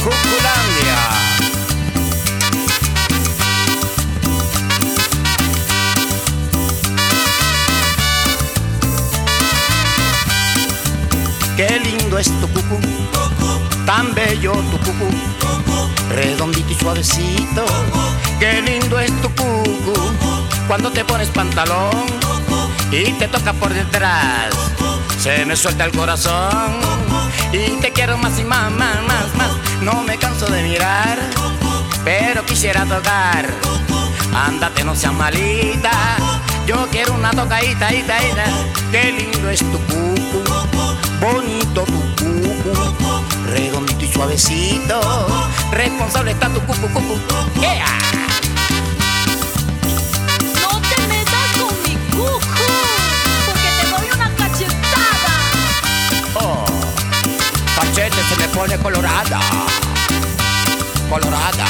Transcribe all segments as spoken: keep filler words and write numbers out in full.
Cuculandia. Qué lindo es tu cucú, tan bello tu cucú, redondito y suavecito. Qué lindo es tu cucú, cuando te pones pantalón y te toca por detrás, se me suelta el corazón y te quiero más y más, más, más, más. No me canso de mirar, pero quisiera tocar. Ándate, no seas malita, yo quiero una tocadita, ita, ita. Qué lindo es tu cucú, bonito tu cucú, redondito y suavecito. Responsable está tu cucú, cucú. Yeah. No te metas con mi cucú, porque te doy una cachetada. Oh, cachete se me pone colorada, colorada.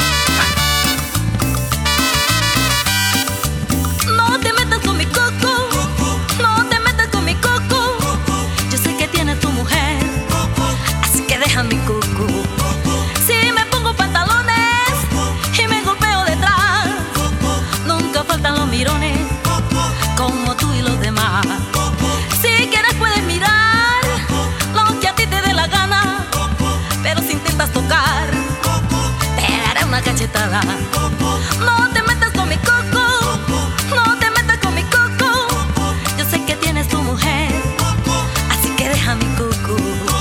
No te metas con mi cucú, no te metas con mi cucú. Yo sé que tienes tu mujer, así que deja mi cucú. Si me pongo pantalones y me golpeo detrás, nunca faltan los mirones, como tú y los demás. Si quieres puedes mirar lo que a ti te dé la gana, pero si intentas tocar, te daré una cachetada. No te metas con mi cucú, no te metas con mi cucú. Yo sé que tienes tu mujer, así que deja mi cucú.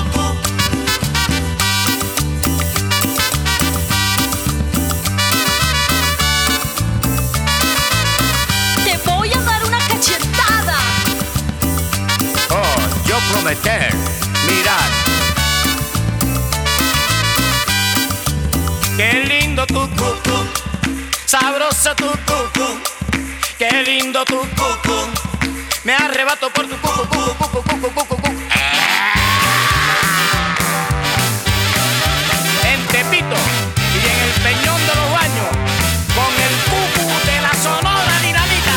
Te voy a dar una cachetada. Oh, yo prometer, mirar. Qué lindo tu cucú, sabroso tu cucú. Qué lindo tu cucú, me arrebato por tu cucú, cucú, cucú, cucú, cucú, cucú. En Tepito y en el Peñón de los Baños, con el cucú de la Sonora Dinamita.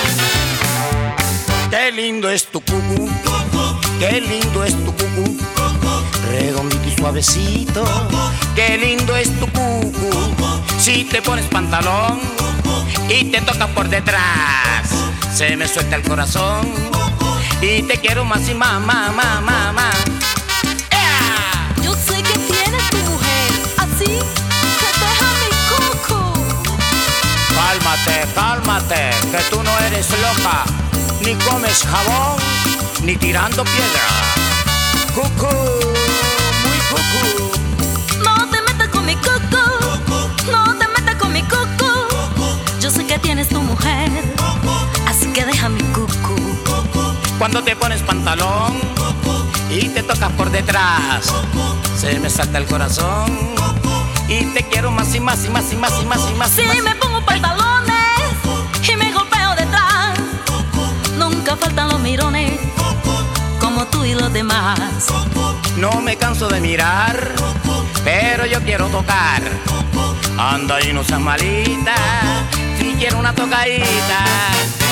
Qué lindo es tu cucú, qué lindo es tu cucú, redondito y suavecito. Qué lindo es tu cucú, si te pones pantalón y te toca por detrás, se me suelta el corazón y te quiero más y más, más, más, más, más. ¡Ea! Yo sé que tienes tu mujer, así que deja mi cucú. Cálmate, cálmate, que tú no eres loca, ni comes jabón, ni tirando piedra. Cucú, muy cucú. No te metas con mi cucú, no te metas con mi cucú. Yo sé que tienes tu mujer, así que deja mi cucú. Cuando te pones pantalón y te tocas por detrás, se me salta el corazón y te quiero más y más y más y más y más y más. Si y más. me pongo pantalones y me golpeo detrás, nunca faltan los mirones, como tú y los demás. No me canso de mirar, pero yo quiero tocar. Anda y no seas malita, si quiero una tocadita.